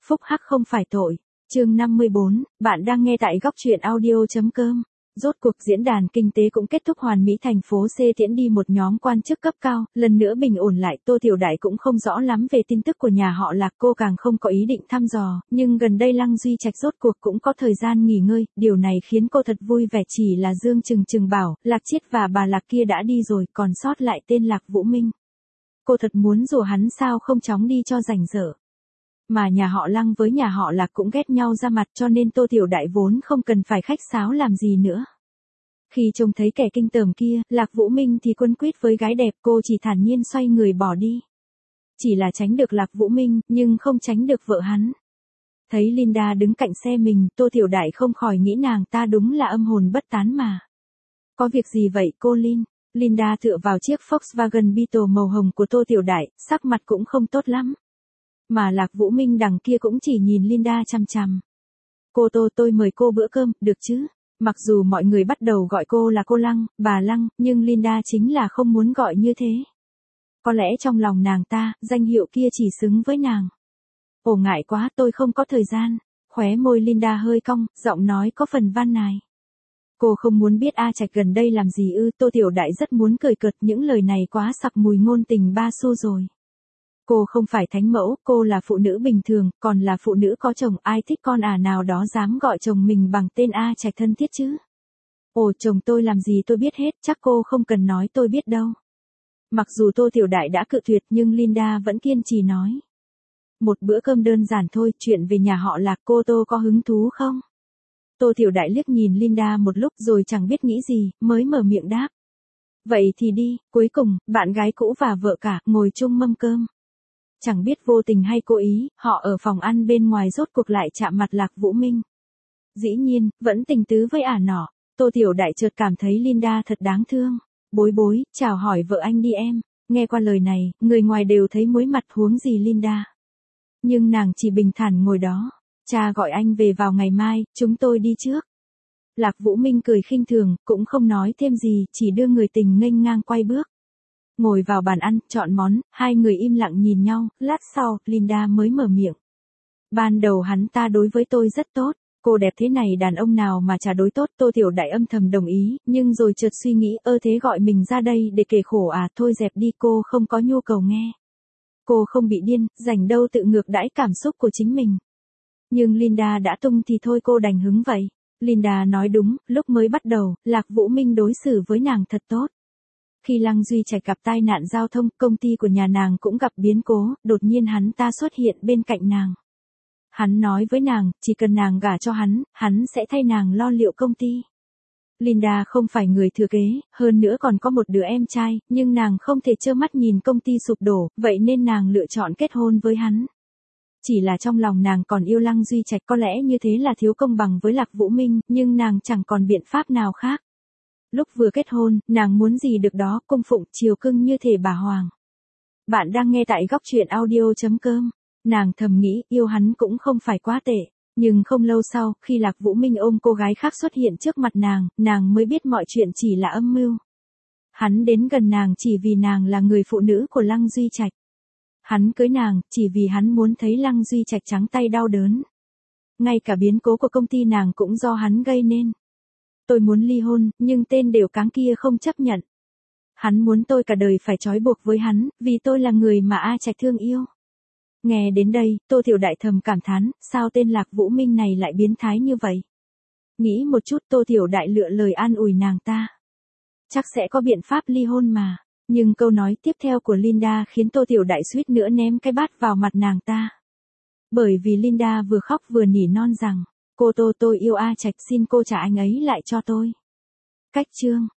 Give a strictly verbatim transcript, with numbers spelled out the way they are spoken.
phúc hắc không phải tội. Chương năm mươi bốn, bạn đang nghe tại góc truyện audio.com. Rốt cuộc diễn đàn kinh tế cũng kết thúc hoàn mỹ, thành phố C tiễn đi một nhóm quan chức cấp cao, lần nữa bình ổn lại. Tô Tiểu Đại cũng không rõ lắm về tin tức của nhà họ Lạc, cô càng không có ý định thăm dò, nhưng gần đây Lăng Duy Trạch rốt cuộc cũng có thời gian nghỉ ngơi, điều này khiến cô thật vui vẻ. Chỉ là Dương Trừng Trừng bảo, Lạc Chiết và bà Lạc kia đã đi rồi, còn sót lại tên Lạc Vũ Minh. Cô thật muốn rủ hắn sao không chóng đi cho rảnh rỡ. Mà nhà họ Lăng với nhà họ Lạc cũng ghét nhau ra mặt, cho nên Tô Tiểu Đại vốn không cần phải khách sáo làm gì nữa. Khi trông thấy kẻ kinh tởm kia, Lạc Vũ Minh thì quấn quýt với gái đẹp, cô chỉ thản nhiên xoay người bỏ đi. Chỉ là tránh được Lạc Vũ Minh, nhưng không tránh được vợ hắn. Thấy Linda đứng cạnh xe mình, Tô Tiểu Đại không khỏi nghĩ nàng ta đúng là âm hồn bất tán mà. Có việc gì vậy cô Lin? Linda tựa vào chiếc Volkswagen Beetle màu hồng của Tô Tiểu Đại, sắc mặt cũng không tốt lắm. Mà Lạc Vũ Minh đằng kia cũng chỉ nhìn Linda chằm chằm. Cô Tô, tôi mời cô bữa cơm, được chứ? Mặc dù mọi người bắt đầu gọi cô là cô Lăng, bà Lăng, nhưng Linda chính là không muốn gọi như thế. Có lẽ trong lòng nàng ta, danh hiệu kia chỉ xứng với nàng. Ồ ngại quá, tôi không có thời gian. Khóe môi Linda hơi cong, giọng nói có phần van nài. Cô không muốn biết A Trạch gần đây làm gì ư? Tô Tiểu Đại rất muốn cười cợt, những lời này quá sặc mùi ngôn tình ba xu rồi. Cô không phải thánh mẫu, cô là phụ nữ bình thường, còn là phụ nữ có chồng, ai thích con ả nào đó dám gọi chồng mình bằng tên A Trạch thân thiết chứ? Ồ, chồng tôi làm gì tôi biết hết, chắc cô không cần nói tôi biết đâu. Mặc dù Tô Tiểu Đại đã cự tuyệt nhưng Linda vẫn kiên trì nói. Một bữa cơm đơn giản thôi, chuyện về nhà họ Lạc cô Tô có hứng thú không? Tô Tiểu Đại liếc nhìn Linda một lúc rồi chẳng biết nghĩ gì, mới mở miệng đáp. Vậy thì đi. Cuối cùng, bạn gái cũ và vợ cả ngồi chung mâm cơm. Chẳng biết vô tình hay cố ý, họ ở phòng ăn bên ngoài rốt cuộc lại chạm mặt Lạc Vũ Minh. Dĩ nhiên, vẫn tình tứ với ả nọ. Tô Tiểu Đại chợt cảm thấy Linda thật đáng thương. Bối bối, chào hỏi vợ anh đi em. Nghe qua lời này, người ngoài đều thấy muối mặt, huống gì Linda. Nhưng nàng chỉ bình thản ngồi đó. Cha gọi anh về vào ngày mai, chúng tôi đi trước. Lạc Vũ Minh cười khinh thường, cũng không nói thêm gì, chỉ đưa người tình nghênh ngang quay bước. Ngồi vào bàn ăn, chọn món, hai người im lặng nhìn nhau, lát sau, Linda mới mở miệng. Ban đầu hắn ta đối với tôi rất tốt, cô đẹp thế này đàn ông nào mà chả đối tốt. Tô Tiểu Đại âm thầm đồng ý, nhưng rồi chợt suy nghĩ, ơ thế gọi mình ra đây để kể khổ à, thôi dẹp đi, cô không có nhu cầu nghe. Cô không bị điên, rảnh đâu tự ngược đãi cảm xúc của chính mình. Nhưng Linda đã tung thì thôi cô đành hứng vậy. Linda nói đúng, lúc mới bắt đầu, Lạc Vũ Minh đối xử với nàng thật tốt. Khi Lăng Duy Trạch gặp tai nạn giao thông, công ty của nhà nàng cũng gặp biến cố, đột nhiên hắn ta xuất hiện bên cạnh nàng. Hắn nói với nàng, chỉ cần nàng gả cho hắn, hắn sẽ thay nàng lo liệu công ty. Linda không phải người thừa kế, hơn nữa còn có một đứa em trai, nhưng nàng không thể trơ mắt nhìn công ty sụp đổ, vậy nên nàng lựa chọn kết hôn với hắn. Chỉ là trong lòng nàng còn yêu Lăng Duy Trạch, có lẽ như thế là thiếu công bằng với Lạc Vũ Minh, nhưng nàng chẳng còn biện pháp nào khác. Lúc vừa kết hôn, nàng muốn gì được đó, cung phụng, chiều cưng như thể bà hoàng. Bạn đang nghe tại góc truyện audio.com. Nàng thầm nghĩ, yêu hắn cũng không phải quá tệ. Nhưng không lâu sau, khi Lạc Vũ Minh ôm cô gái khác xuất hiện trước mặt nàng, nàng mới biết mọi chuyện chỉ là âm mưu. Hắn đến gần nàng chỉ vì nàng là người phụ nữ của Lăng Duy Trạch. Hắn cưới nàng, chỉ vì hắn muốn thấy Lăng Duy Trạch trắng tay đau đớn. Ngay cả biến cố của công ty nàng cũng do hắn gây nên. Tôi muốn ly hôn, nhưng tên đều cáng kia không chấp nhận. Hắn muốn tôi cả đời phải trói buộc với hắn, vì tôi là người mà A Trạch thương yêu. Nghe đến đây, Tô Tiểu Đại thầm cảm thán, sao tên Lạc Vũ Minh này lại biến thái như vậy? Nghĩ một chút, Tô Tiểu Đại lựa lời an ủi nàng ta. Chắc sẽ có biện pháp ly hôn mà. Nhưng câu nói tiếp theo của Linda khiến Tô Tiểu Đại suýt nữa ném cái bát vào mặt nàng ta. Bởi vì Linda vừa khóc vừa nỉ non rằng, cô Tô tôi yêu A Trạch, xin cô trả anh ấy lại cho tôi. Cách chương